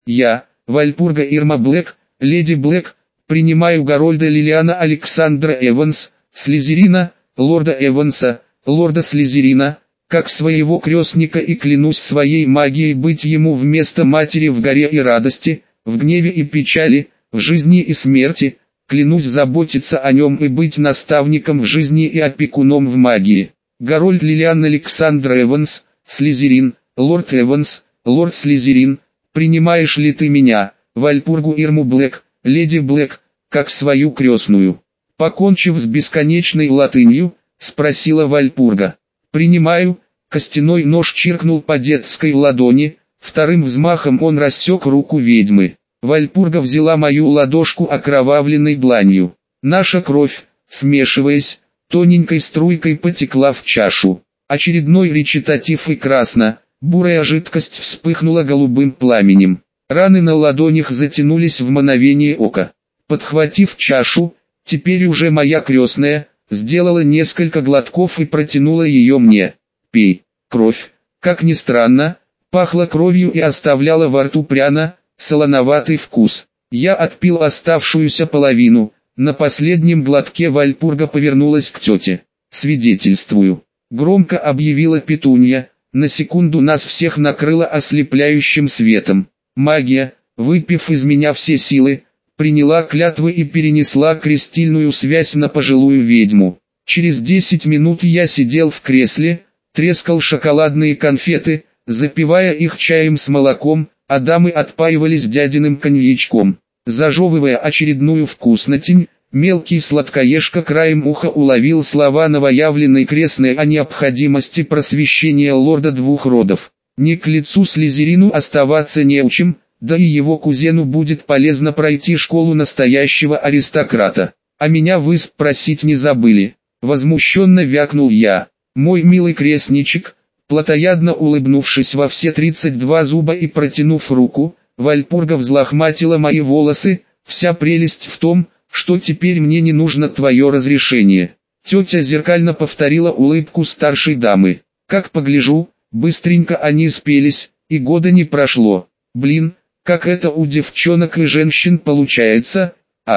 Я, Вальпурга Ирма Блэк, леди Блэк, принимаю Гарольда Лилиана Александра Эванс, Слизерина, лорда Эванса, лорда Слизерина, как своего крестника и клянусь своей магией быть ему вместо матери в горе и радости, в гневе и печали, в жизни и смерти, клянусь заботиться о нем и быть наставником в жизни и опекуном в магии. Гарольд Лилиан Александр Эванс, Слизерин, лорд Эванс, лорд Слизерин, принимаешь ли ты меня, Вальпургу Ирму Блэк, леди Блэк, как свою крестную? Покончив с бесконечной латынью, спросила Вальпурга. Принимаю. Костяной нож чиркнул по детской ладони, вторым взмахом он рассек руку ведьмы. Вальпурга взяла мою ладошку окровавленной дланью. Наша кровь, смешиваясь, тоненькой струйкой потекла в чашу. Очередной речитатив и бурая жидкость вспыхнула голубым пламенем. Раны на ладонях затянулись в мгновение ока. Подхватив чашу, теперь уже моя крестная, сделала несколько глотков и протянула ее мне. «Пей». Кровь, как ни странно, пахла кровью и оставляла во рту солоноватый вкус. Я отпил оставшуюся половину. На последнем глотке Вальпурга повернулась к тете. «Свидетельствую», — громко объявила Петунья. На секунду нас всех накрыло ослепляющим светом. Магия, выпив из меня все силы, приняла клятвы и перенесла крестильную связь на пожилую ведьму. Через 10 минут я сидел в кресле, трескал шоколадные конфеты, запивая их чаем с молоком, а дамы отпаивались дядиным коньячком. Зажевывая очередную вкуснотень, мелкий сладкоежка краем уха уловил слова новоявленной крестной о необходимости просвещения лорда двух родов. Не к лицу Слизерину оставаться неучим, да и его кузену будет полезно пройти школу настоящего аристократа. А меня вы спросить не забыли. Возмущенно вякнул я. Мой милый крестничек, плотоядно улыбнувшись во все 32 зуба и протянув руку, Вальпурга взлохматила мои волосы. Вся прелесть в том, что теперь мне не нужно твое разрешение. Тетя зеркально повторила улыбку старшей дамы. Как погляжу, быстренько они спелись, и года не прошло. Блин, как это у девчонок и женщин получается,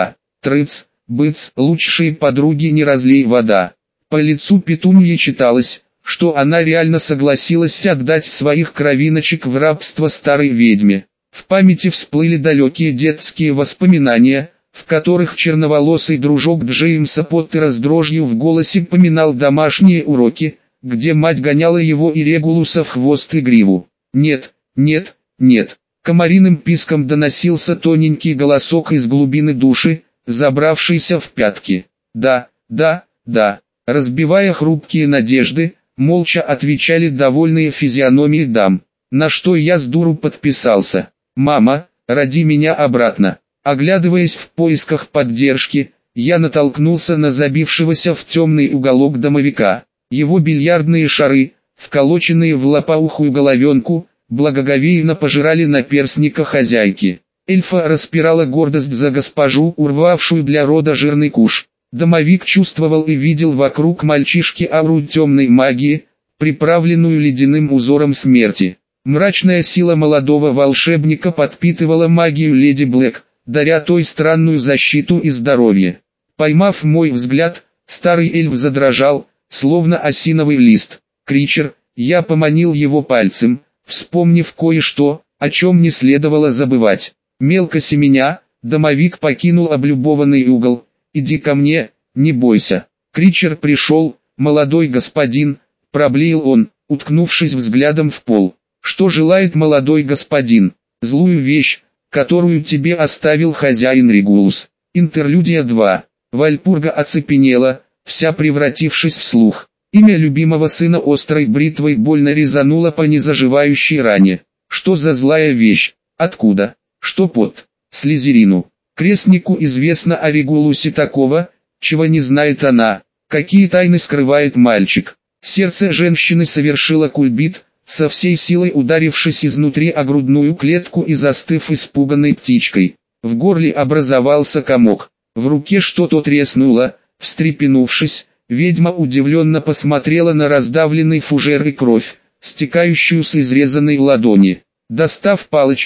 трыц, быц, лучшие подруги не разлей вода. По лицу Петуньи читалось, что она реально согласилась отдать своих кровиночек в рабство старой ведьме. В памяти всплыли далекие детские воспоминания, в которых черноволосый дружок Джеймса Поттера с дрожью в голосе поминал домашние уроки, где мать гоняла его и Регулуса в хвост и гриву. Нет, нет, нет. Комариным писком доносился тоненький голосок из глубины души, забравшийся в пятки. Да, да, да. Разбивая хрупкие надежды, молча отвечали довольные физиономии дам. На что я с дуру подписался. «Мама, роди меня обратно». Оглядываясь в поисках поддержки, я натолкнулся на забившегося в темный уголок домовика. Его бильярдные шары, вколоченные в лопоухую головенку, благоговейно пожирали наперстника хозяйки. Эльфа распирала гордость за госпожу, урвавшую для рода жирный куш. Домовик чувствовал и видел вокруг мальчишки ауру темной магии, приправленную ледяным узором смерти. Мрачная сила молодого волшебника подпитывала магию леди Блэк, даря той странную защиту и здоровье. Поймав мой взгляд, старый эльф задрожал, словно осиновый лист. «Кричер», я поманил его пальцем, вспомнив кое-что, о чем не следовало забывать. Мелко семеня, домовик покинул облюбованный угол. «Иди ко мне, не бойся». Кричер пришел, молодой господин, проблеял он, уткнувшись взглядом в пол. «Что желает молодой господин?» «Злую вещь, которую тебе оставил хозяин Регулус». Интерлюдия 2. Вальпурга оцепенела, вся превратившись в слух. Имя любимого сына острой бритвой больно резануло по незаживающей ране. Что за злая вещь? Откуда? Что под? Слизерину. Крестнику известно о Регулусе такого, чего не знает она. Какие тайны скрывает мальчик? Сердце женщины совершило кульбит, со всей силой ударившись изнутри о грудную клетку и застыв испуганной птичкой. В горле образовался комок. В руке что-то треснуло. Встрепенувшись, ведьма удивленно посмотрела на раздавленный фужер и кровь, стекающую с изрезанной ладони. Достав палочку,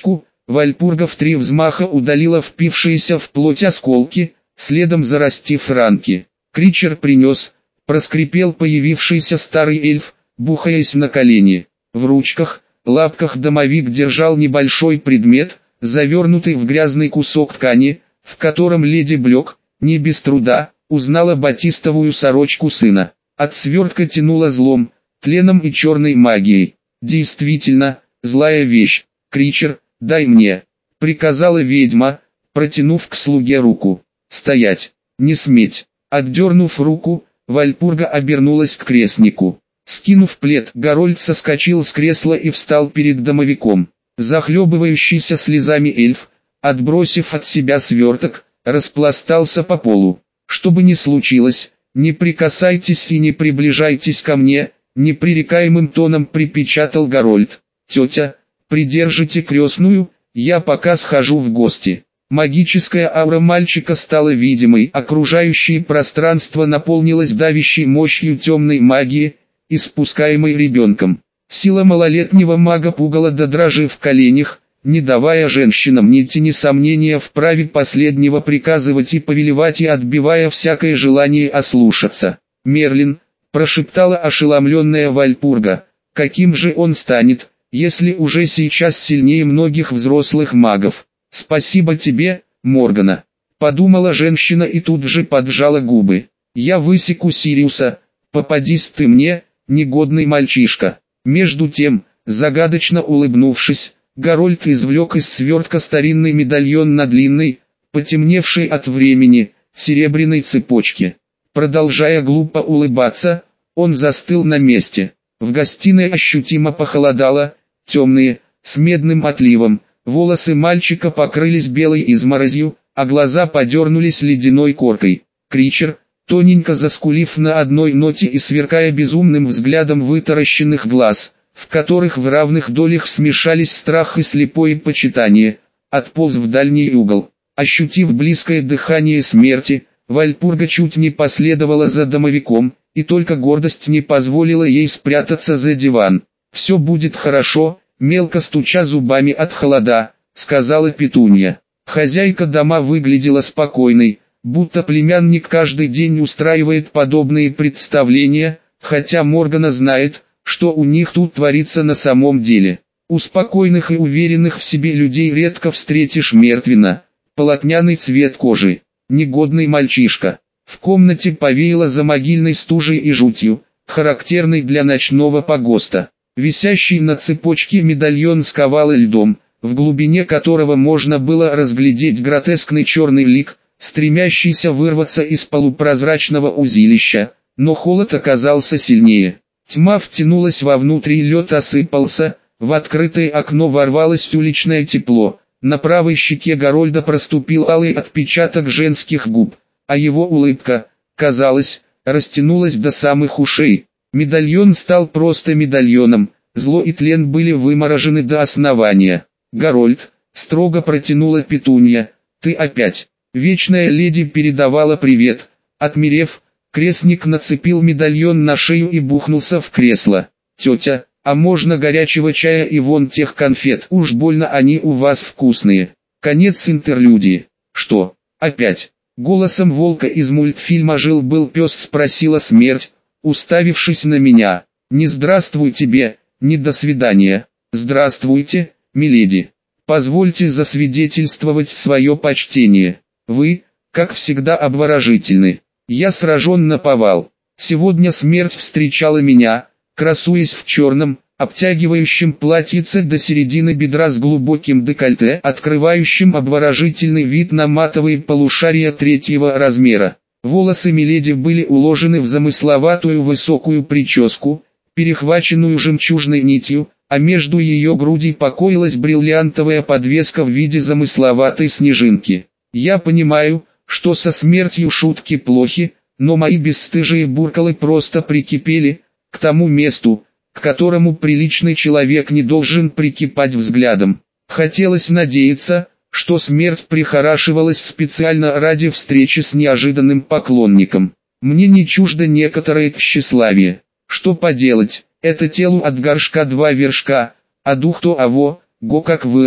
Вальпурга в 3 взмаха удалила впившиеся в плоть осколки, следом зарастив ранки. Кричер принес, проскрипел появившийся старый эльф, бухаясь на колени. В ручках, лапках домовик держал небольшой предмет, завернутый в грязный кусок ткани, в котором леди Блек, не без труда, узнала батистовую сорочку сына. От свертка тянуло злом, тленом и черной магией. Действительно, злая вещь. Кричер, дай мне, приказала ведьма, протянув к слуге руку. Стоять, не сметь. Отдернув руку, Вальпурга обернулась к крестнику. Скинув плед, Гарольд соскочил с кресла и встал перед домовиком. Захлебывающийся слезами эльф, отбросив от себя сверток, распластался по полу. Что бы ни случилось, не прикасайтесь и не приближайтесь ко мне, непререкаемым тоном припечатал Гарольд. Тетя, придержите крестную, я пока схожу в гости. Магическая аура мальчика стала видимой, окружающее пространство наполнилось давящей мощью темной магии, испускаемой ребенком. Сила малолетнего мага пугала до дрожи в коленях, не давая женщинам ни тени сомнения в праве последнего приказывать и повелевать и отбивая всякое желание ослушаться. «Мерлин», — прошептала ошеломленная Вальпурга, — «каким же он станет, если уже сейчас сильнее многих взрослых магов?» «Спасибо тебе, Моргана», — подумала женщина и тут же поджала губы. «Я высеку Сириуса, попадись ты мне, негодный мальчишка». Между тем, загадочно улыбнувшись, Гарольд извлек из свертка старинный медальон на длинной, потемневшей от времени, серебряной цепочке. Продолжая глупо улыбаться, он застыл на месте. В гостиной ощутимо похолодало, темные, с медным отливом, волосы мальчика покрылись белой изморозью, а глаза подернулись ледяной коркой. Кричер, тоненько заскулив на одной ноте и сверкая безумным взглядом вытаращенных глаз, в которых в равных долях смешались страх и слепое почитание, отполз в дальний угол. Ощутив близкое дыхание смерти, Вальпурга чуть не последовала за домовиком, и только гордость не позволила ей спрятаться за диван. «Все будет хорошо», мелко стуча зубами от холода, сказала Петунья. Хозяйка дома выглядела спокойной, будто племянник каждый день устраивает подобные представления, хотя Моргана знает, что у них тут творится на самом деле. У спокойных и уверенных в себе людей редко встретишь мертвенно, полотняный цвет кожи, негодный мальчишка. В комнате повеяло замогильной стужей и жутью, характерной для ночного погоста. Висящий на цепочке медальон сковал льдом, в глубине которого можно было разглядеть гротескный черный лик, стремящийся вырваться из полупрозрачного узилища, но холод оказался сильнее. Тьма втянулась вовнутрь и лед осыпался, в открытое окно ворвалось уличное тепло, на правой щеке Гарольда проступил алый отпечаток женских губ, а его улыбка, казалось, растянулась до самых ушей. Медальон стал просто медальоном, зло и тлен были выморожены до основания. «Гарольд», — строго протянула Петунья, — «ты опять». Вечная леди передавала привет. Отмерев, крестник нацепил медальон на шею и бухнулся в кресло. «Тетя, а можно горячего чая и вон тех конфет? Уж больно они у вас вкусные». Конец интерлюдии. «Что, опять?» Голосом волка из мультфильма «Жил-был пес» спросила смерть, уставившись на меня. «Не здравствуй тебе, не до свидания». «Здравствуйте, миледи. Позвольте засвидетельствовать свое почтение. Вы, как всегда, обворожительны. Я сражен наповал. Сегодня смерть встречала меня, красуясь в черном, обтягивающем платьице до середины бедра с глубоким декольте, открывающим обворожительный вид на матовые полушария 3-го размера. Волосы миледи были уложены в замысловатую высокую прическу, перехваченную жемчужной нитью, а между ее грудей покоилась бриллиантовая подвеска в виде замысловатой снежинки. Я понимаю, что со смертью шутки плохи, но мои бесстыжие буркалы просто прикипели к тому месту, к которому приличный человек не должен прикипать взглядом. Хотелось надеяться, что смерть прихорашивалась специально ради встречи с неожиданным поклонником. Мне не чуждо некоторое тщеславие. Что поделать, это телу от горшка 2 вершка, а дух то аво, го как вырос,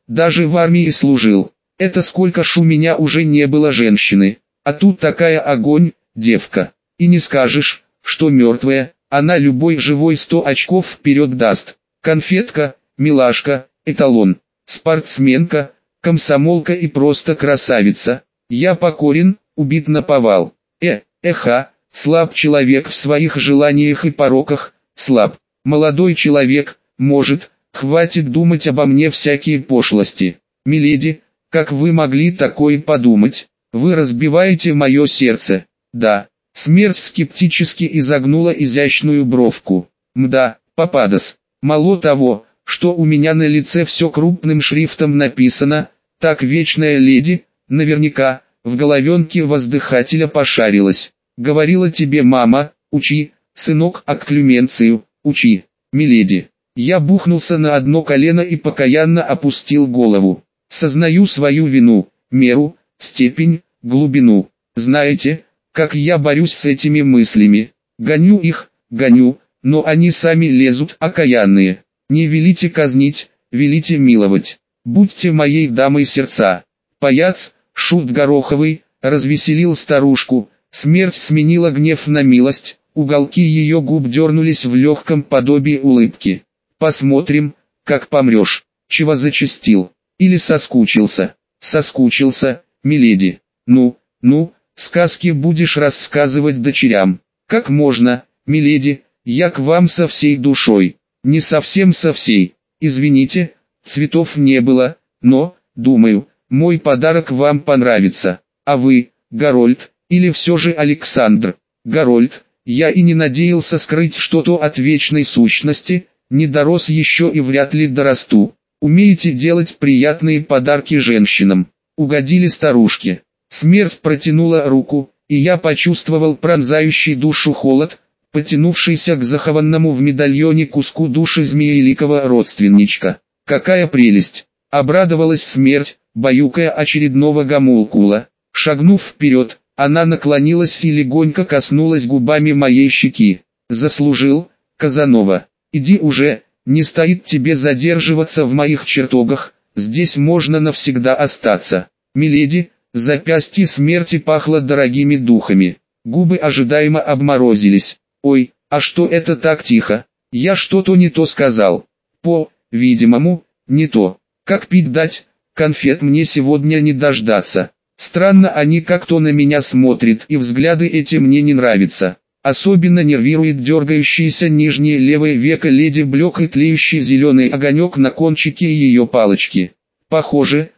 даже в армии служил. Это сколько ж у меня уже не было женщины, а тут такая огонь, девка. И не скажешь, что мертвая, она любой живой 100 очков вперед даст. Конфетка, милашка, эталон, спортсменка, комсомолка и просто красавица. Я покорен, убит наповал. Слаб человек в своих желаниях и пороках, слаб. Молодой человек, может, хватит думать обо мне всякие пошлости. Миледи, как вы могли такое подумать? Вы разбиваете мое сердце. Да. Смерть скептически изогнула изящную бровку. Мда, Пападос. Мало того, что у меня на лице все крупным шрифтом написано, так вечная леди, наверняка, в головенке воздыхателя пошарилась. Говорила тебе мама, учи, сынок, акклюменцию, учи, миледи. Я бухнулся на одно колено и покаянно опустил голову. Сознаю свою вину, меру, степень, глубину. Знаете, как я борюсь с этими мыслями? Гоню их, гоню, но они сами лезут, окаянные. Не велите казнить, велите миловать. Будьте моей дамой сердца. Паяц, шут гороховый, развеселил старушку. Смерть сменила гнев на милость, уголки ее губ дернулись в легком подобии улыбки. Посмотрим, как помрешь. Чего зачастил? Или соскучился? Соскучился, миледи. Ну, сказки будешь рассказывать дочерям. Как можно, миледи, я к вам со всей душой. Не совсем со всей. Извините, цветов не было, но, думаю, мой подарок вам понравится. А вы, Гарольд, или все же Александр? Гарольд, я и не надеялся скрыть что-то от вечной сущности, не дорос еще и вряд ли дорасту. Умеете делать приятные подарки женщинам. Угодили старушке. Смерть протянула руку, и я почувствовал пронзающий душу холод, потянувшийся к захованному в медальоне куску души змееликого родственничка. Какая прелесть! Обрадовалась смерть, баюкая очередного гомункула. Шагнув вперед, она наклонилась и легонько коснулась губами моей щеки. Заслужил, Казанова. Иди уже, не стоит тебе задерживаться в моих чертогах, здесь можно навсегда остаться. Миледи, запястье смерти пахло дорогими духами. Губы ожидаемо обморозились. Ой, а что это так тихо? Я что-то не то сказал. По-видимому, не то. Как пить дать, конфет мне сегодня не дождаться. Странно они как-то на меня смотрят, и взгляды эти мне не нравятся. Особенно нервирует дергающееся нижнее левое веко леди Блек и тлеющий зеленый огонек на кончике ее палочки. Похоже,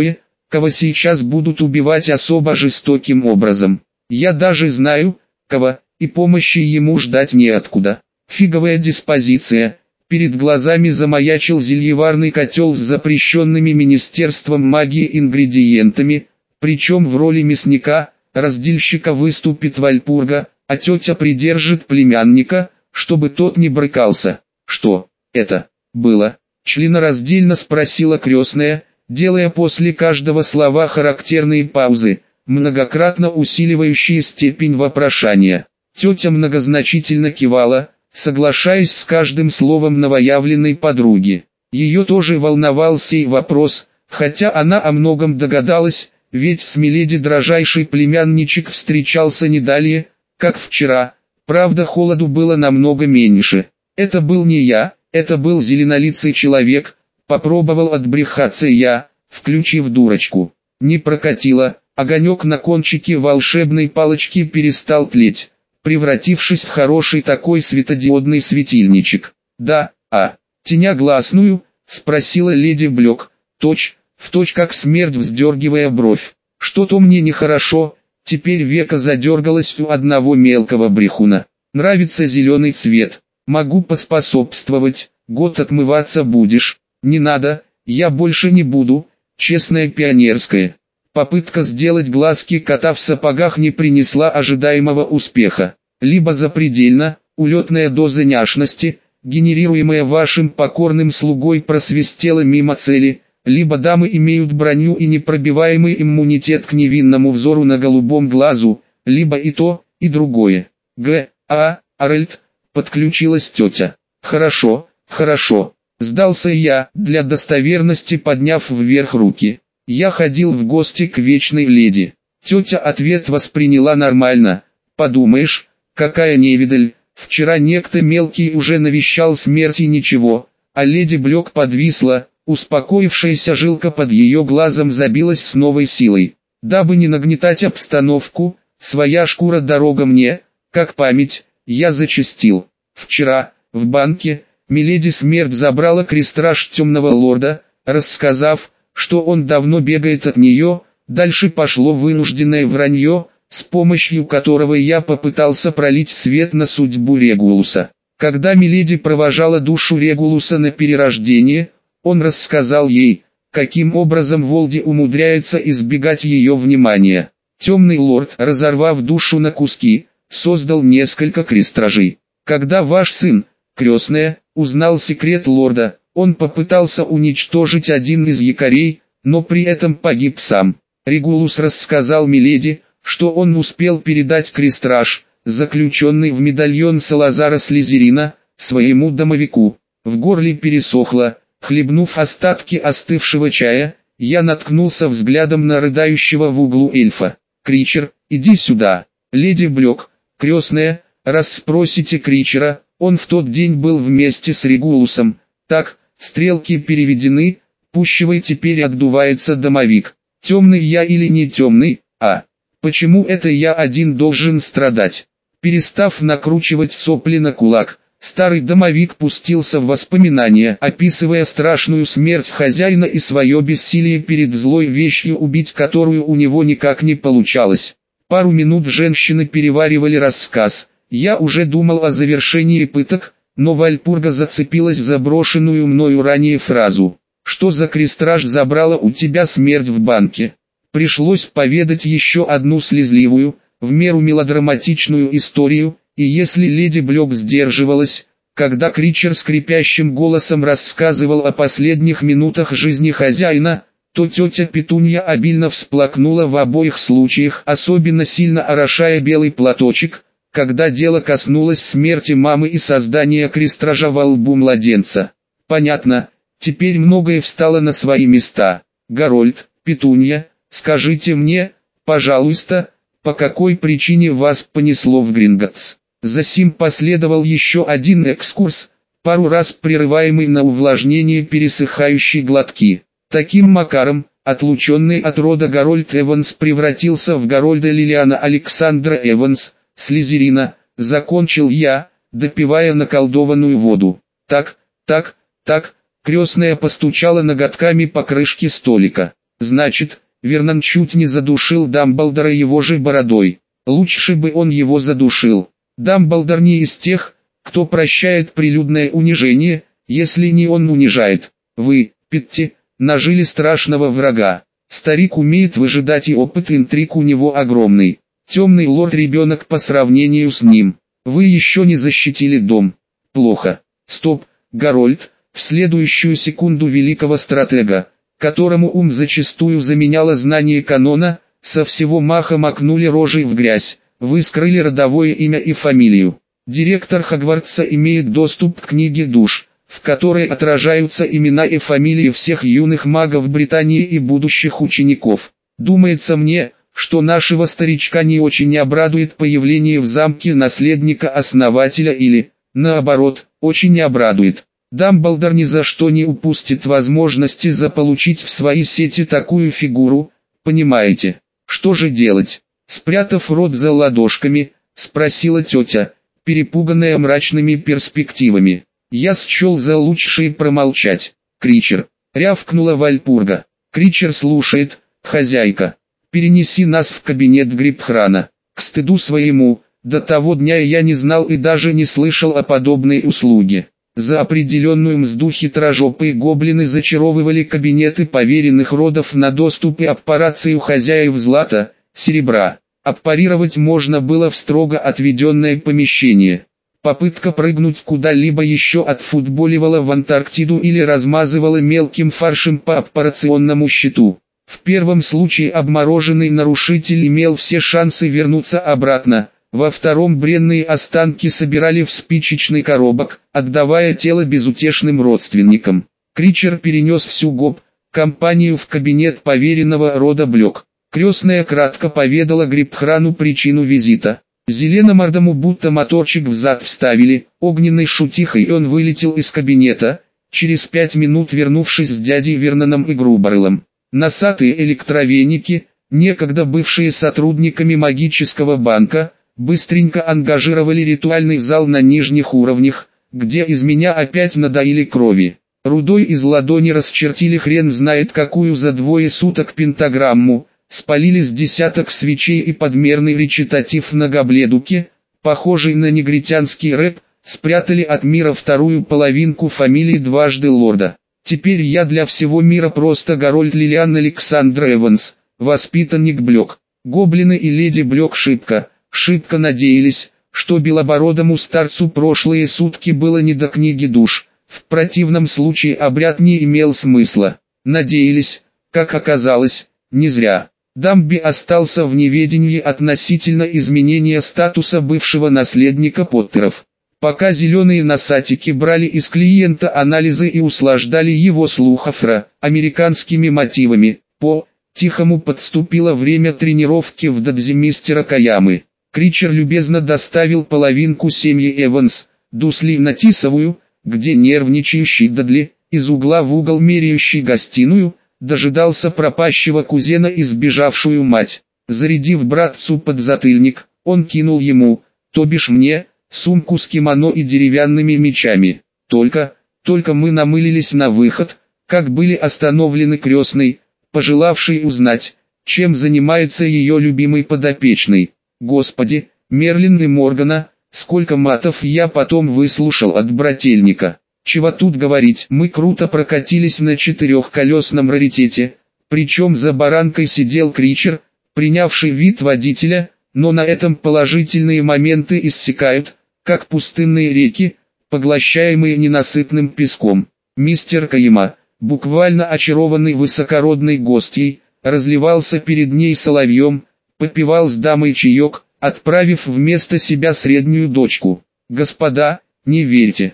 кого сейчас будут убивать особо жестоким образом. Я даже знаю, кого, и помощи ему ждать неоткуда. Фиговая диспозиция. Перед глазами замаячил зельеварный котел с запрещенными Министерством магии ингредиентами, причем в роли мясника, раздельщика выступит Вальпурга, а тетя придержит племянника, чтобы тот не брыкался. Что это было? Членораздельно спросила крестная, делая после каждого слова характерные паузы, многократно усиливающие степень вопрошания. Тетя многозначительно кивала, соглашаясь с каждым словом новоявленной подруги. Ее тоже волновал сей вопрос, хотя она о многом догадалась, ведь с миледи дрожайший племянничек встречался не далее, как вчера, правда холоду было намного меньше. Это был не я, это был зеленолицый человек, попробовал отбрехаться я, включив дурочку. Не прокатило, огонек на кончике волшебной палочки перестал тлеть, превратившись в хороший такой светодиодный светильничек. Да, теня гласную, спросила леди Блек, в точь как смерть вздергивая бровь. Что-то мне нехорошо, теперь века задергалось у одного мелкого брехуна. Нравится зеленый цвет, могу поспособствовать, год отмываться будешь. Не надо, я больше не буду, честная пионерская. Попытка сделать глазки кота в сапогах не принесла ожидаемого успеха. Либо запредельно, улетная доза няшности, генерируемая вашим покорным слугой, просвистела мимо цели, либо дамы имеют броню и непробиваемый иммунитет к невинному взору на голубом глазу, либо и то, и другое. Аральд, подключилась тетя. Хорошо, Сдался я, для достоверности подняв вверх руки. Я ходил в гости к вечной леди. Тетя ответ восприняла нормально. Подумаешь, какая невидаль, вчера некто мелкий уже навещал смерть и ничего, а леди Блек подвисла, успокоившаяся жилка под ее глазом забилась с новой силой. Дабы не нагнетать обстановку, своя шкура дорога мне, как память, я зачастил. Вчера, в банке, миледи смерть забрала крестраж темного лорда, рассказав, что он давно бегает от нее. Дальше пошло вынужденное вранье, с помощью которого я попытался пролить свет на судьбу Регулуса. Когда миледи провожала душу Регулуса на перерождение, он рассказал ей, каким образом Волди умудряется избегать ее внимания. Темный лорд, разорвав душу на куски, создал несколько крестражей. Когда ваш сын, крестная, узнал секрет лорда, он попытался уничтожить один из якорей, но при этом погиб сам. Регулус рассказал миледи, что он успел передать крестраж, заключенный в медальон Салазара Слизерина, своему домовику. В горле пересохло, хлебнув остатки остывшего чая, я наткнулся взглядом на рыдающего в углу эльфа. «Кричер, иди сюда!» «Леди Блек, крестная, раз спросите Кричера, он в тот день был вместе с Регулусом. Так, стрелки переведены, пущевый теперь отдувается домовик. Темный я или не темный, а? Почему это я один должен страдать?» Перестав накручивать сопли на кулак, старый домовик пустился в воспоминания, описывая страшную смерть хозяина и свое бессилие перед злой вещью, убить которую у него никак не получалось. Пару минут женщины переваривали рассказ. Я уже думал о завершении пыток, но Вальпурга зацепилась за брошенную мною ранее фразу. «Что за крестраж забрала у тебя смерть в банке?» Пришлось поведать еще одну слезливую, в меру мелодраматичную историю, и если леди Блек сдерживалась, когда Кричер скрипящим голосом рассказывал о последних минутах жизни хозяина, то тетя Петунья обильно всплакнула в обоих случаях, особенно сильно орошая белый платочек, когда дело коснулось смерти мамы и создания крестража во лбу младенца. Понятно, теперь многое встало на свои места. Гарольд, Петунья, скажите мне, пожалуйста, по какой причине вас понесло в Гринготс? Засим последовал еще один экскурс, пару раз прерываемый на увлажнение пересыхающей глотки. Таким макаром, отлученный от рода Гарольд Эванс превратился в Гарольда Лилиана Александра Эванс, Слизерина, закончил я, допивая наколдованную воду. Так, крестная постучала ноготками по крышке столика. Значит, Вернон чуть не задушил Дамблдора его же бородой. Лучше бы он его задушил. Дамблдор не из тех, кто прощает прилюдное унижение, если не он унижает. Вы, Питти, нажили страшного врага. Старик умеет выжидать, и опыт интриг у него огромный. Темный лорд ребенок по сравнению с ним. Вы еще не защитили дом. Плохо. Стоп, Гарольд, в следующую секунду великого стратега, которому ум зачастую заменяло знание канона, со всего маха макнули рожей в грязь. Вы скрыли родовое имя и фамилию. Директор Хогвартса имеет доступ к книге душ, в которой отражаются имена и фамилии всех юных магов Британии и будущих учеников. Думается мне, что нашего старичка не очень обрадует появление в замке наследника-основателя или, наоборот, очень не обрадует. Дамблдор ни за что не упустит возможности заполучить в свои сети такую фигуру, понимаете? Что же делать? Спрятав рот за ладошками, спросила тетя, перепуганная мрачными перспективами. Я счел за лучшее промолчать. Кричер, рявкнула Вальпурга. Кричер слушает, хозяйка. Перенеси нас в кабинет Грибхрана. К стыду своему, до того дня я не знал и даже не слышал о подобной услуге. За определенную мзду хитрожопые гоблины зачаровывали кабинеты поверенных родов на доступ и аппарацию хозяев злата, серебра. Аппарировать можно было в строго отведенное помещение. Попытка прыгнуть куда-либо еще отфутболивала в Антарктиду или размазывала мелким фаршем по аппарационному щиту. В первом случае обмороженный нарушитель имел все шансы вернуться обратно, во втором бренные останки собирали в спичечный коробок, отдавая тело безутешным родственникам. Кричер перенес всю компанию в кабинет поверенного рода Блек. Крестная кратко поведала Грибхрану причину визита. Зеленомордому будто моторчик взад вставили, огненной шутихой он вылетел из кабинета, через 5 минут вернувшись с дядей Верноном и Груборлом. Носатые электровеники, некогда бывшие сотрудниками магического банка, быстренько ангажировали ритуальный зал на нижних уровнях, где из меня опять надоили крови. Рудой из ладони расчертили хрен знает какую за 2 суток пентаграмму, спалили с десяток свечей и подмерный речитатив на габледуке, похожий на негритянский рэп, спрятали от мира вторую половинку фамилии дважды лорда. Теперь я для всего мира просто Гарольд Лилиан Александр Эванс, воспитанник Блек. Гоблины и леди Блек шибко надеялись, что белобородому старцу прошлые сутки было не до книги душ, в противном случае обряд не имел смысла. Надеялись, как оказалось, не зря. Дамби остался в неведении относительно изменения статуса бывшего наследника Поттеров. Пока зеленые носатики брали из клиента анализы и услаждали его слух афро-американскими мотивами, по-тихому подступило время тренировки в дадзе мистера Каямы. Кричер любезно доставил половинку семьи Эванс, Дусли на Тисовую, где нервничающий Дадли, из угла в угол меряющий гостиную, дожидался пропащего кузена и сбежавшую мать. Зарядив братцу подзатыльник, он кинул ему, то бишь мне, сумку с кимоно и деревянными мечами. Только мы намылились на выход, как были остановлены крестной, пожелавшей узнать, чем занимается ее любимый подопечный. Господи, Мерлин и Моргана, сколько матов я потом выслушал от брательника. Чего тут говорить, мы круто прокатились на 4-колесном раритете, причем за баранкой сидел Кричер, принявший вид водителя, но на этом положительные моменты иссякают, как пустынные реки, поглощаемые ненасытным песком. Мистер Каима, буквально очарованный высокородной гостьей, разливался перед ней соловьем, попивал с дамой чаек, отправив вместо себя среднюю дочку. Господа, не верьте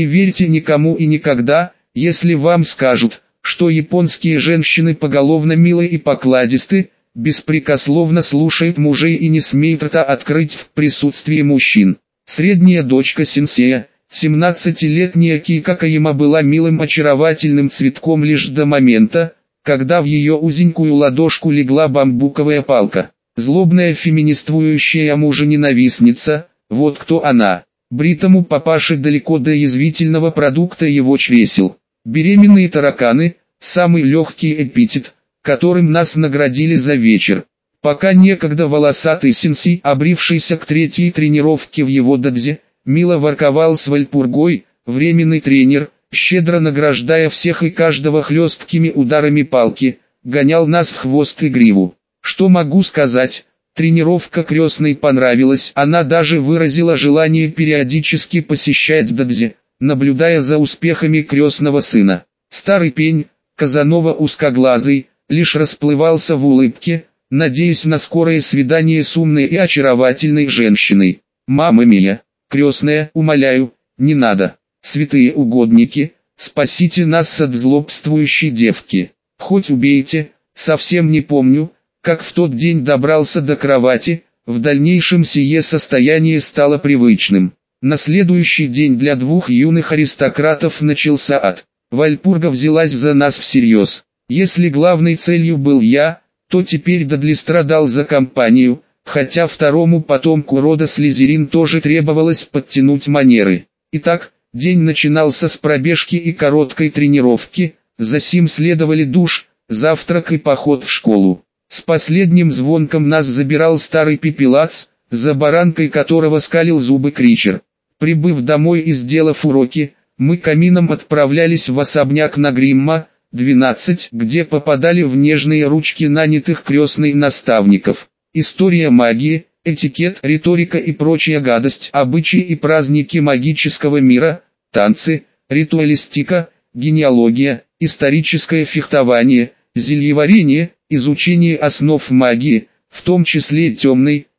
никому и никогда, если вам скажут, что японские женщины поголовно милы и покладисты, беспрекословно слушают мужей и не смеют рта открыть в присутствии мужчин. Средняя дочка сенсея, 17-летняя Кика Каима, была милым очаровательным цветком лишь до момента, когда в ее узенькую ладошку легла бамбуковая палка. Злобная феминистующая мужа-ненавистница, вот кто она. Бритому папаше далеко до язвительного продукта его чресел. Беременные тараканы – самый легкий эпитет, которым нас наградили за вечер. Пока некогда волосатый сенсей, обрившийся к 3-й тренировке в его дадзе, мило ворковал с Вальпургой, временный тренер, щедро награждая всех и каждого хлесткими ударами палки, гонял нас в хвост и гриву. Что могу сказать? Тренировка крестной понравилась, она даже выразила желание периодически посещать дадзе, наблюдая за успехами крестного сына. Старый пень, Казанова узкоглазый, лишь расплывался в улыбке, надеясь на скорое свидание с умной и очаровательной женщиной. «Мама мия, крестная, умоляю, не надо, святые угодники, спасите нас от злобствующей девки. Хоть убейте, совсем не помню, как в тот день добрался до кровати, в дальнейшем сие состояние стало привычным. На следующий день для 2 юных аристократов начался ад. Вальпурга взялась за нас всерьез. Если главной целью был я, то теперь Дадли страдал за компанию, хотя второму потомку рода Слизерин тоже требовалось подтянуть манеры. Итак, день начинался с пробежки и короткой тренировки, засим следовали душ, завтрак и поход в школу. С последним звонком нас забирал старый пепелац, за баранкой которого скалил зубы Кричер. Прибыв домой и сделав уроки, мы камином отправлялись в особняк на Гримма, 12, где попадали в нежные ручки нанятых крестных наставников. История магии, этикет, риторика и прочая гадость, обычаи и праздники магического мира, танцы, ритуалистика, генеалогия, историческое фехтование, зельеварение, изучение основ магии, в том числе темной,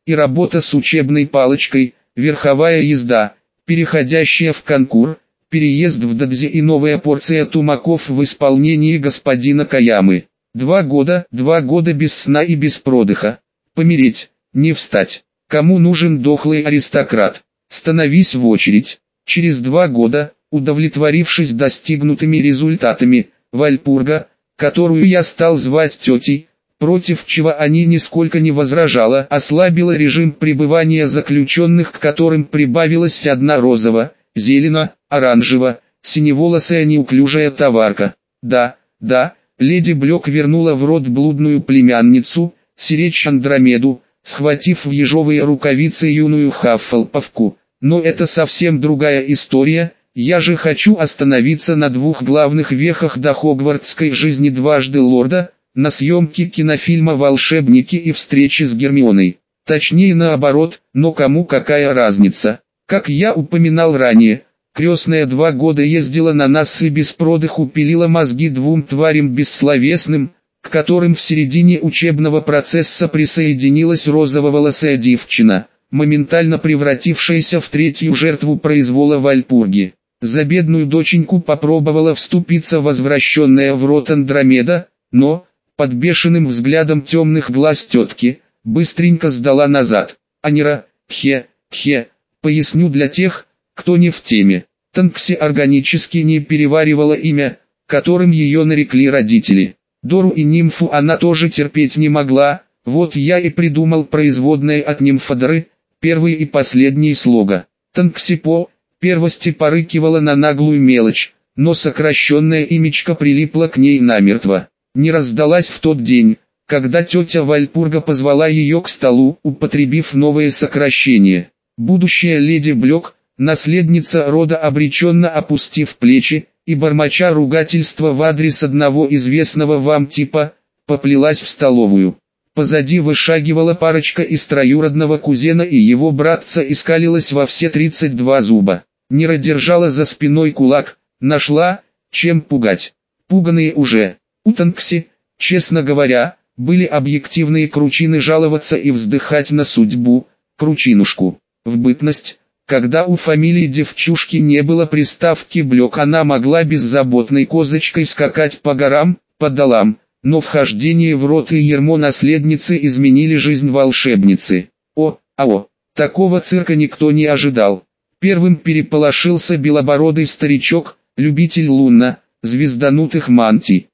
и работа с учебной палочкой, верховая езда, переходящая в конкур, переезд в Дадзи и новая порция тумаков в исполнении господина Каямы. 2 года без сна и без продыха. Помереть, не встать. Кому нужен дохлый аристократ? Становись в очередь. Через 2 года, удовлетворившись достигнутыми результатами, Вальпурга, которую я стал звать тетей, против чего они нисколько не возражала, ослабила режим пребывания заключенных, к которым прибавилась одна розово, зелено, оранжево, синеволосая неуклюжая товарка. Да, леди Блёк вернула в рот блудную племянницу, сиречь Андромеду, схватив в ежовые рукавицы юную Хаффлпафку. Но это совсем другая история, я же хочу остановиться на 2 главных вехах до хогвартской жизни дважды лорда, на съемке кинофильма «Волшебники» и встрече с Гермионой. Точнее наоборот, но кому какая разница. Как я упоминал ранее, крестная 2 года ездила на нас и без продыху пилила мозги 2 тварям бессловесным, к которым в середине учебного процесса присоединилась розововолосая девчина, моментально превратившаяся в 3-ю жертву произвола Вальпурги. За бедную доченьку попробовала вступиться возвращенная в рот Андромеда, но, под бешеным взглядом темных глаз тетки, быстренько сдала назад. Анира, поясню для тех, кто не в теме. Танкси органически не переваривала имя, которым ее нарекли родители. Дору и нимфу она тоже терпеть не могла, вот я и придумал производное от нимфодоры, первый и последний слога. Танксипо, первости порыкивала на наглую мелочь, но сокращенное имечко прилипло к ней намертво. Не раздалась в тот день, когда тетя Вальпурга позвала ее к столу, употребив новое сокращение. Будущая леди Блёк, наследница рода, обреченно опустив плечи, и бормоча ругательства в адрес одного известного вам типа, поплелась в столовую. Позади вышагивала парочка из троюродного кузена и его братца и скалилась во все 32 зуба. Нира держала за спиной кулак, нашла, чем пугать. Пуганые уже. У Танкси, честно говоря, были объективные причины жаловаться и вздыхать на судьбу, кручинушку. В бытность, когда у фамилии девчушки не было приставки Блёк, она могла беззаботной козочкой скакать по горам, по долам, но вхождение в рот и ярмо наследницы изменили жизнь волшебницы. Такого цирка никто не ожидал. Первым переполошился белобородый старичок, любитель лунно, звезданутых мантий.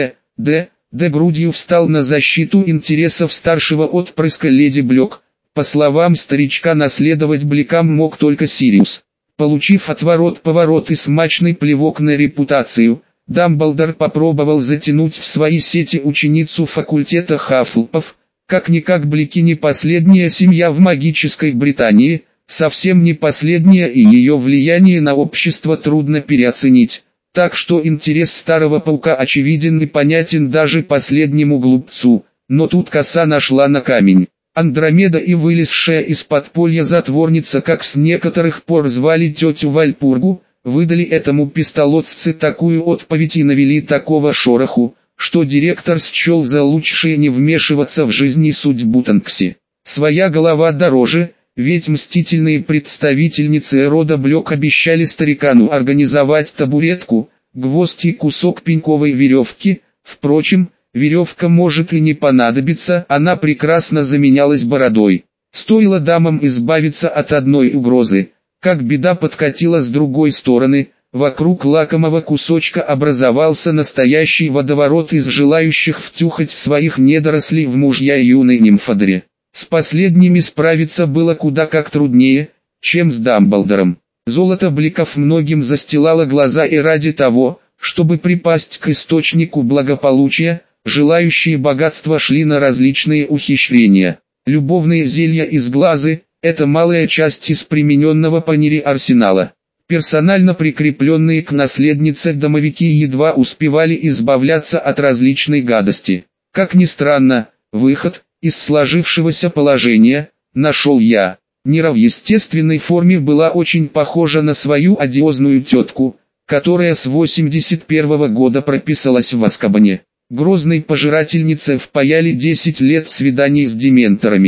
Грудью встал на защиту интересов старшего отпрыска леди Блёк. По словам старичка, наследовать Бликам мог только Сириус. Получив отворот-поворот и смачный плевок на репутацию, Дамблдор попробовал затянуть в свои сети ученицу факультета Хаффлпов. Как-никак Блики не последняя семья в магической Британии, совсем не последняя, и ее влияние на общество трудно переоценить. Так что интерес старого паука очевиден и понятен даже последнему глупцу, но тут коса нашла на камень. Андромеда и вылезшая из подполья затворница, как с некоторых пор звали тетю Вальпургу, выдали этому пистолотцы такую отповедь и навели такого шороху, что директор счел за лучшее не вмешиваться в жизнь и судьбу Танкси. Своя голова дороже, ведь мстительные представительницы рода Блёк обещали старикану организовать табуретку, гвоздь и кусок пеньковой веревки. Впрочем, веревка может и не понадобиться, она прекрасно заменялась бородой. Стоило дамам избавиться от одной угрозы, как беда подкатила с другой стороны, вокруг лакомого кусочка образовался настоящий водоворот из желающих втюхать своих недорослей в мужья юной нимфодоре. С последними справиться было куда как труднее, чем с Дамблдором. Золото Бликов многим застилало глаза, и ради того, чтобы припасть к источнику благополучия, желающие богатства шли на различные ухищрения. Любовные зелья из глазы – это малая часть из примененного по Нире арсенала. Персонально прикрепленные к наследнице домовики едва успевали избавляться от различной гадости. Как ни странно, выход из сложившегося положения нашел я. Нира в естественной форме была очень похожа на свою одиозную тетку, которая с 81-го года прописалась в Азкабане. Грозной пожирательнице впаяли 10 лет свиданий с дементорами.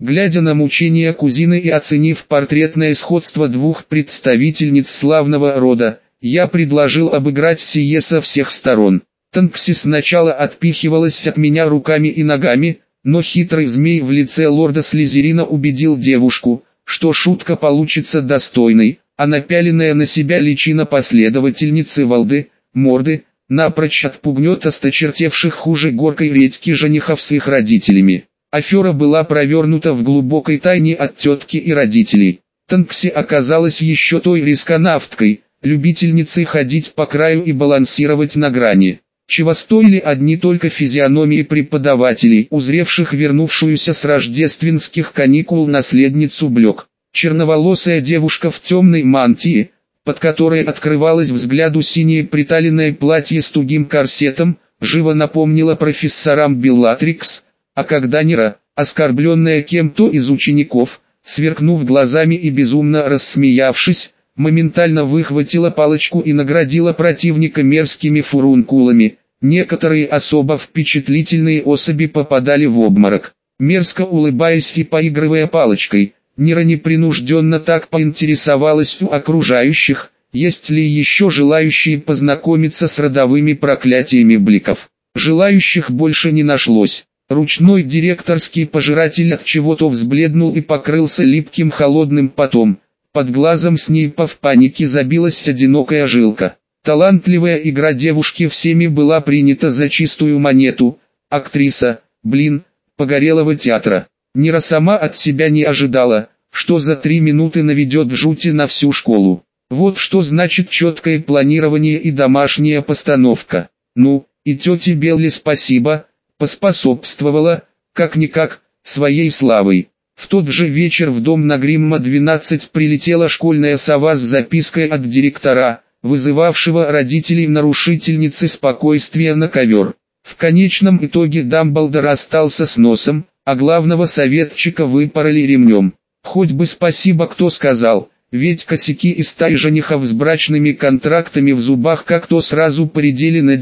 Глядя на мучения кузины и оценив портретное сходство двух представительниц славного рода, я предложил обыграть сие со всех сторон. Танкси сначала отпихивалась от меня руками и ногами, но хитрый змей в лице лорда Слизерина убедил девушку, что шутка получится достойной, а напяленная на себя личина последовательницы Волды-Морды напрочь отпугнет осточертевших хуже горькой редьки женихов с их родителями. Афера была провернута в глубокой тайне от тетки и родителей. Танкси оказалась еще той рисконавткой, любительницей ходить по краю и балансировать на грани. Чего стоили одни только физиономии преподавателей, узревших вернувшуюся с рождественских каникул наследницу Блёк. Черноволосая девушка в темной мантии, под которой открывалось взгляду синее приталенное платье с тугим корсетом, живо напомнила профессорам Беллатрикс, а когда Нера, оскорбленная кем-то из учеников, сверкнув глазами и безумно рассмеявшись, моментально выхватила палочку и наградила противника мерзкими фурункулами, некоторые особо впечатлительные особи попадали в обморок. Мерзко улыбаясь и поигрывая палочкой, Нера непринужденно так поинтересовалась у окружающих, есть ли еще желающие познакомиться с родовыми проклятиями бликов. Желающих больше не нашлось. Ручной директорский пожиратель от чего-то взбледнул и покрылся липким холодным потом. Под глазом Снейпа в панике забилась одинокая жилка. Талантливая игра девушки всеми была принята за чистую монету. Актриса, погорелого театра. Нера сама от себя не ожидала, что за 3 минуты наведет жути на всю школу. Вот что значит четкое планирование и домашняя постановка. Ну, и тете Белли спасибо, поспособствовала, как-никак, своей славой. В тот же вечер в дом на Гримма 12 прилетела школьная сова с запиской от директора, вызывавшего родителей нарушительницы спокойствия на ковер. В конечном итоге Дамблдор остался с носом, а главного советчика выпороли ремнем. Хоть бы спасибо кто сказал, ведь косяки из стаи женихов с брачными контрактами в зубах как-то сразу поредели на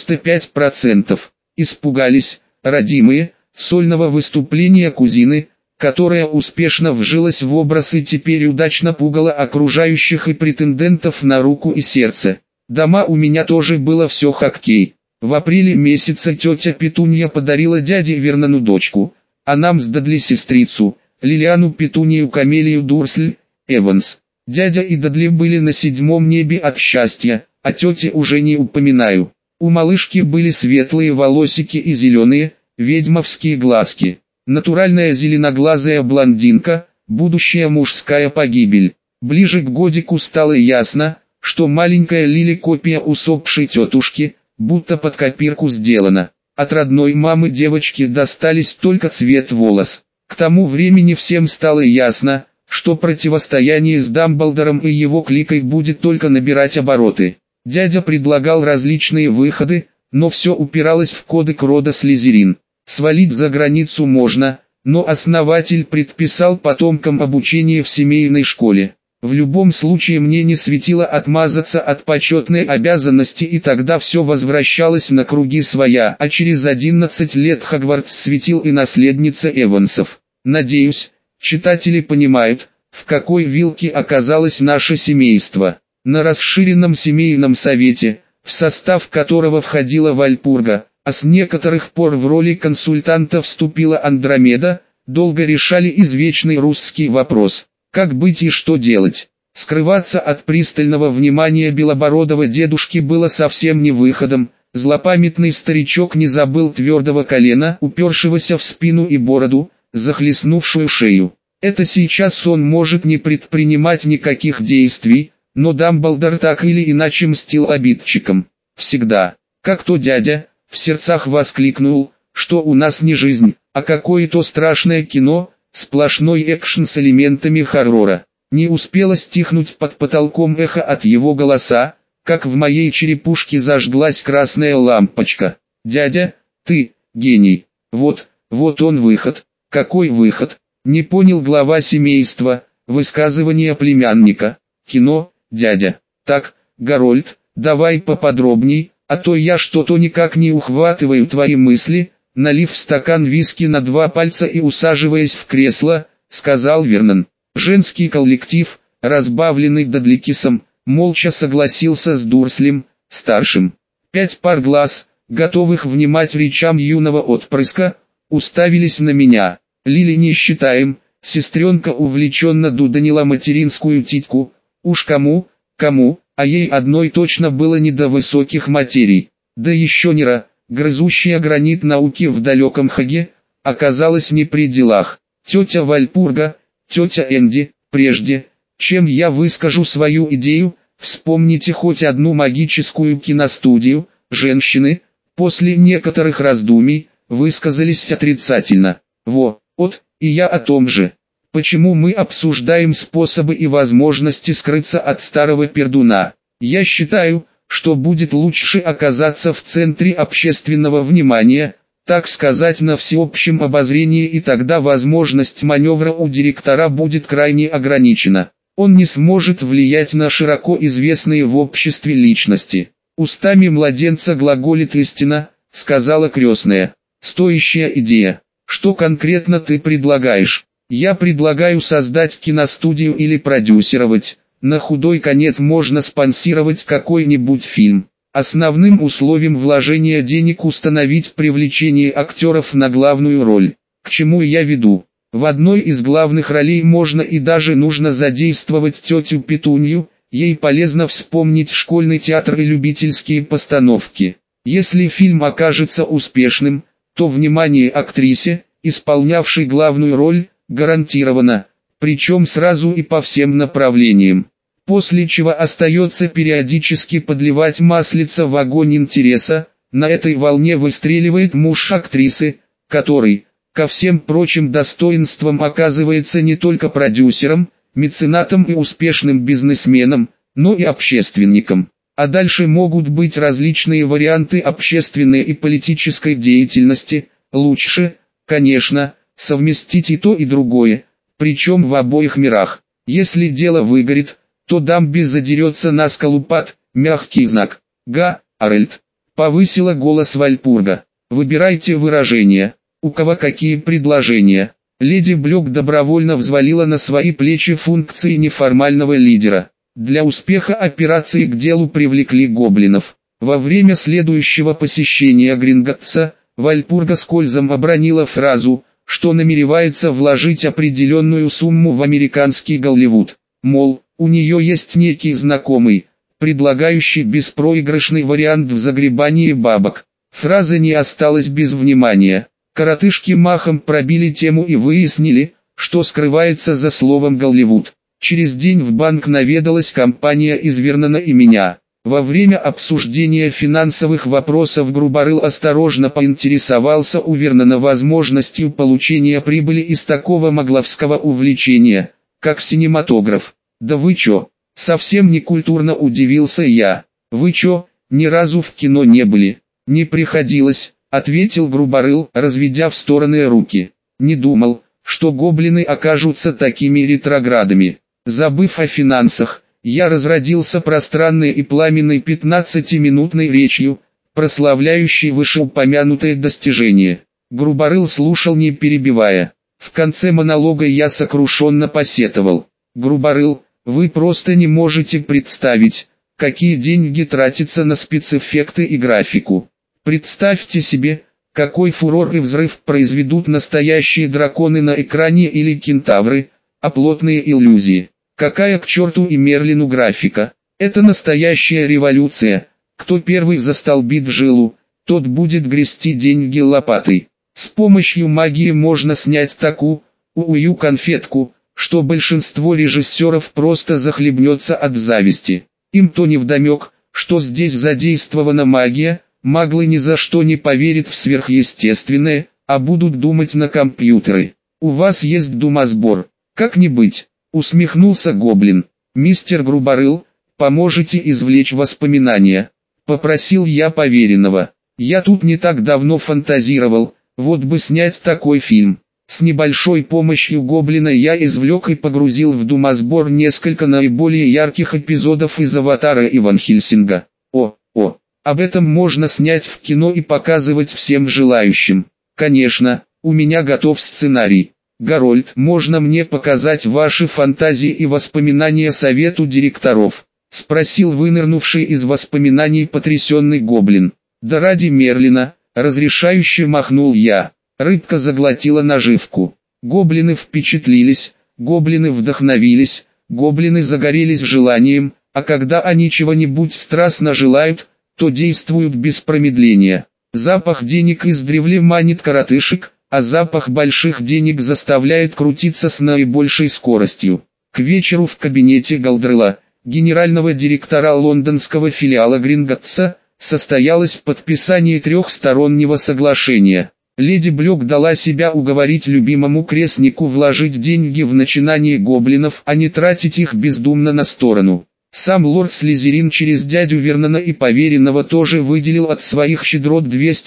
95%. Испугались, родимые, сольного выступления кузины, которая успешно вжилась в образ и теперь удачно пугала окружающих и претендентов на руку и сердце. Дома у меня тоже было все хоккей. В апреле месяце тетя Петунья подарила дяде Вернону дочку, а нам с Дадли сестрицу, Лилиану Петунью Камелию Дурсль, Эванс. Дядя и Дадли были на 7-м небе от счастья, а тете уже не упоминаю. У малышки были светлые волосики и зеленые, ведьмовские глазки. Натуральная зеленоглазая блондинка, будущая мужская погибель. Ближе к годику стало ясно, что маленькая Лили копия усопшей тетушки, будто под копирку сделана. От родной мамы девочки достались только цвет волос. К тому времени всем стало ясно, что противостояние с Дамблдором и его кликой будет только набирать обороты. Дядя предлагал различные выходы, но все упиралось в кодекс рода Слизерин. Свалить за границу можно, но основатель предписал потомкам обучение в семейной школе. В любом случае мне не светило отмазаться от почетной обязанности, и тогда все возвращалось на круги своя, а через 11 лет Хогвартс светил и наследница Эвансов. Надеюсь, читатели понимают, в какой вилке оказалось наше семейство. На расширенном семейном совете, в состав которого входила Вальпурга, а с некоторых пор в роли консультанта вступила Андромеда, долго решали извечный русский вопрос: как быть и что делать. Скрываться от пристального внимания белобородого дедушки было совсем не выходом. Злопамятный старичок не забыл твердого колена, упершегося в спину, и бороду, захлестнувшую шею. Это сейчас он может не предпринимать никаких действий, но Дамблдор так или иначе мстил обидчикам. Всегда. Как то дядя, в сердцах воскликнул, что у нас не жизнь, а какое-то страшное кино, сплошной экшен с элементами хоррора. Не успело стихнуть под потолком эхо от его голоса, как в моей черепушке зажглась красная лампочка. «Дядя, ты, гений. Вот он выход». «Какой выход?» — не понял глава семейства. «Высказывание племянника. Кино, дядя». «Так, Гарольд, давай поподробней, а то я что-то никак не ухватываю твои мысли», налив стакан виски на 2 пальца и усаживаясь в кресло, сказал Вернон. Женский коллектив, разбавленный Дадликисом, молча согласился с Дурслем, старшим. 5 пар глаз, готовых внимать речам юного отпрыска, уставились на меня. Лили не считаем, сестренка увлеченно дуданила материнскую титьку. Уж кому, а ей одной точно было не до высоких материй. Да еще Нера, грызущая гранит науки в далеком Хаге, оказалась не при делах. Тетя Вальпурга, тетя Энди, прежде, чем я выскажу свою идею, вспомните хоть одну магическую киностудию. Женщины, после некоторых раздумий, высказались отрицательно. И я о том же. Почему мы обсуждаем способы и возможности скрыться от старого пердуна? Я считаю, что будет лучше оказаться в центре общественного внимания, так сказать, на всеобщем обозрении, и тогда возможность маневра у директора будет крайне ограничена. Он не сможет влиять на широко известные в обществе личности. Устами младенца глаголит истина, сказала крестная. Стоящая идея. Что конкретно ты предлагаешь? Я предлагаю создать киностудию или продюсировать. На худой конец можно спонсировать какой-нибудь фильм. Основным условием вложения денег установить привлечение актеров на главную роль. К чему я веду? В одной из главных ролей можно и даже нужно задействовать тетю Петунью, ей полезно вспомнить школьный театр и любительские постановки. Если фильм окажется успешным, то внимание актрисе, исполнявшей главную роль, гарантировано, причем сразу и по всем направлениям. После чего остается периодически подливать маслица в огонь интереса. На этой волне выстреливает муж актрисы, который, ко всем прочим достоинствам, оказывается не только продюсером, меценатом и успешным бизнесменом, но и общественником. А дальше могут быть различные варианты общественной и политической деятельности. Лучше, конечно, совместить и то, и другое, причем в обоих мирах. Если дело выгорит, то Дамби задерется на скалупат, мягкий знак. Аральд, повысила голос Вальпурга. Выбирайте выражения. У кого какие предложения? Леди Блёк добровольно взвалила на свои плечи функции неформального лидера. Для успеха операции к делу привлекли гоблинов. Во время следующего посещения Гринготса, Вальпурга скользом обронила фразу, что намеревается вложить определенную сумму в американский Голливуд. Мол, у нее есть некий знакомый, предлагающий беспроигрышный вариант в загребании бабок. Фраза не осталась без внимания. Коротышки махом пробили тему и выяснили, что скрывается за словом «Голливуд». Через день в банк наведалась компания из Вернона и меня. Во время обсуждения финансовых вопросов Грубарыл осторожно поинтересовался у Вернона возможностью получения прибыли из такого магловского увлечения, как синематограф. «Да вы чё?» — совсем некультурно удивился я. «Вы чё, ни разу в кино не были?» «Не приходилось», — ответил Грубарыл, разведя в стороны руки. «Не думал, что гоблины окажутся такими ретроградами». Забыв о финансах, я разродился пространной и пламенной 15-минутной речью, прославляющей вышеупомянутое достижение. Грубарыл слушал не перебивая. В конце монолога я сокрушенно посетовал. «Грубарыл, вы просто не можете представить, какие деньги тратятся на спецэффекты и графику. Представьте себе, какой фурор и взрыв произведут настоящие драконы на экране или кентавры, а плотные иллюзии. Какая к черту и Мерлину графика? Это настоящая революция. Кто первый застолбит жилу, тот будет грести деньги лопатой. С помощью магии можно снять такую конфетку, что большинство режиссеров просто захлебнется от зависти. Им то невдомек, что здесь задействована магия, маглы ни за что не поверят в сверхъестественное, а будут думать на компьютеры. У вас есть думосбор, как не быть? Усмехнулся гоблин. «Мистер Грубарыл, поможете извлечь воспоминания?» Попросил я поверенного. «Я тут не так давно фантазировал, вот бы снять такой фильм». С небольшой помощью гоблина я извлек и погрузил в думосбор несколько наиболее ярких эпизодов из «Аватара» и Ван Хельсинга. Об этом можно снять в кино и показывать всем желающим. Конечно, у меня готов сценарий. Гарольд, можно мне показать ваши фантазии и воспоминания совету директоров? Спросил вынырнувший из воспоминаний потрясенный гоблин. Да ради Мерлина, разрешающе махнул я. Рыбка заглотила наживку. Гоблины впечатлились, гоблины вдохновились, гоблины загорелись желанием, а когда они чего-нибудь страстно желают, то действуют без промедления. Запах денег издревле манит коротышек, а запах больших денег заставляет крутиться с наибольшей скоростью. К вечеру в кабинете Галдрелла, генерального директора лондонского филиала Гринготтса, состоялось подписание трехстороннего соглашения. Леди Блёк дала себя уговорить любимому крестнику вложить деньги в начинание гоблинов, а не тратить их бездумно на сторону. Сам лорд Слизерин через дядю Вернона и поверенного тоже выделил от своих щедрот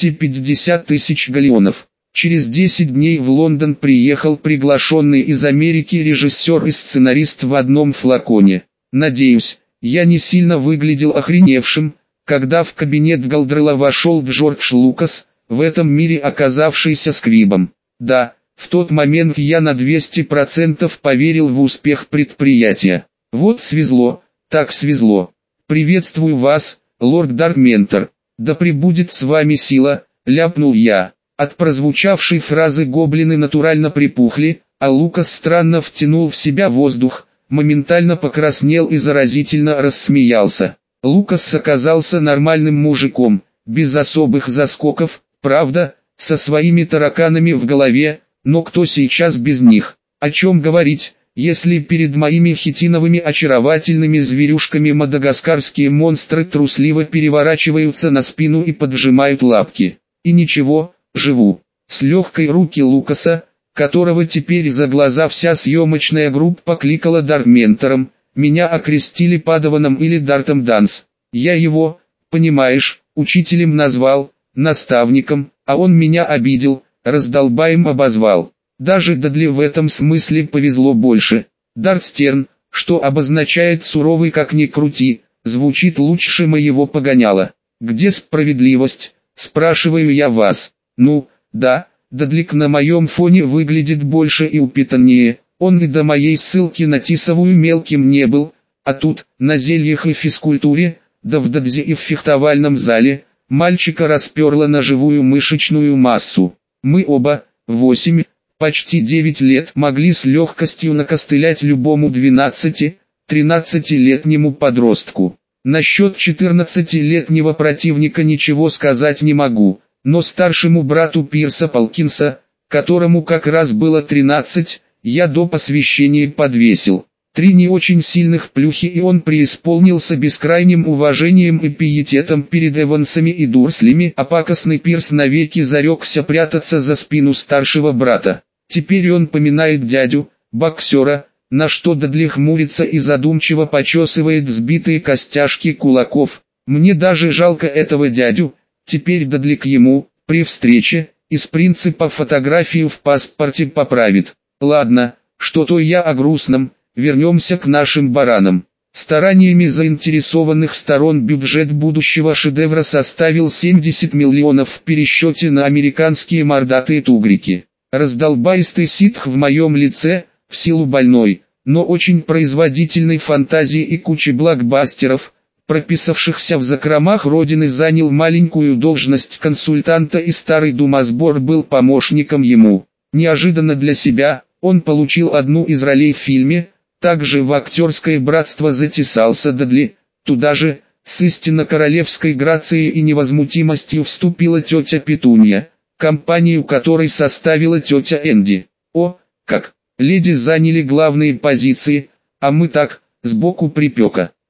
250 тысяч галеонов. Через 10 дней в Лондон приехал приглашенный из Америки режиссер и сценарист в одном флаконе. Надеюсь, я не сильно выглядел охреневшим, когда в кабинет Галдрелла вошел Джордж Лукас, в этом мире оказавшийся сквибом. Да, в тот момент я на 200% поверил в успех предприятия. Вот свезло, так свезло. Приветствую вас, лорд Даркментор. Да пребудет с вами сила, ляпнул я. От прозвучавшей фразы гоблины натурально припухли, а Лукас странно втянул в себя воздух, моментально покраснел и заразительно рассмеялся. Лукас оказался нормальным мужиком, без особых заскоков, правда, со своими тараканами в голове, но кто сейчас без них? О чем говорить, если перед моими хитиновыми очаровательными зверюшками мадагаскарские монстры трусливо переворачиваются на спину и поджимают лапки. И ничего, живу. С легкой руки Лукаса, которого теперь за глаза вся съемочная группа кликала Даркментором, меня окрестили Падаваном или Дартом Данс. Я его, понимаешь, учителем назвал, наставником, а он меня обидел, раздолбаем обозвал. Даже Дадли в этом смысле повезло больше. Дартстерн, что обозначает суровый как ни крути, звучит лучше моего погоняла. Где справедливость, спрашиваю я вас. Ну, да, Дадлик на моем фоне выглядит больше и упитаннее, он и до моей ссылки на Тисовую мелким не был, а тут, на зельях и физкультуре, да в дадзе и в фехтовальном зале, мальчика расперло на живую мышечную массу. Мы оба, 8, почти 9 лет могли с легкостью накостылять любому 12-13-летнему подростку. Насчет 14-летнего противника ничего сказать не могу. Но старшему брату Пирса Полкинса, которому как раз было 13, я до посвящения подвесил. 3 не очень сильных плюхи, и он преисполнился бескрайним уважением и пиететом перед Эвансами и Дурслями, а пакостный Пирс навеки зарекся прятаться за спину старшего брата. Теперь он поминает дядю, боксера, на что Дадли хмурится и задумчиво почесывает сбитые костяшки кулаков. Мне даже жалко этого дядю. Теперь Дадли к ему, при встрече, из принципа фотографию в паспорте поправит. Ладно, что-то я о грустном, вернемся к нашим баранам. Стараниями заинтересованных сторон бюджет будущего шедевра составил 70 миллионов в пересчете на американские мордатые тугрики. Раздолбайстый ситх в моем лице, в силу больной, но очень производительной фантазии и кучи блокбастеров, прописавшихся в закромах родины, занял маленькую должность консультанта, и старый думасбор был помощником ему. Неожиданно для себя, он получил одну из ролей в фильме, также в актерское братство затесался Дадли, туда же, с истинно королевской грацией и невозмутимостью вступила тетя Петунья, компанию которой составила тетя Энди. О, как! Леди заняли главные позиции, а мы так, сбоку припека.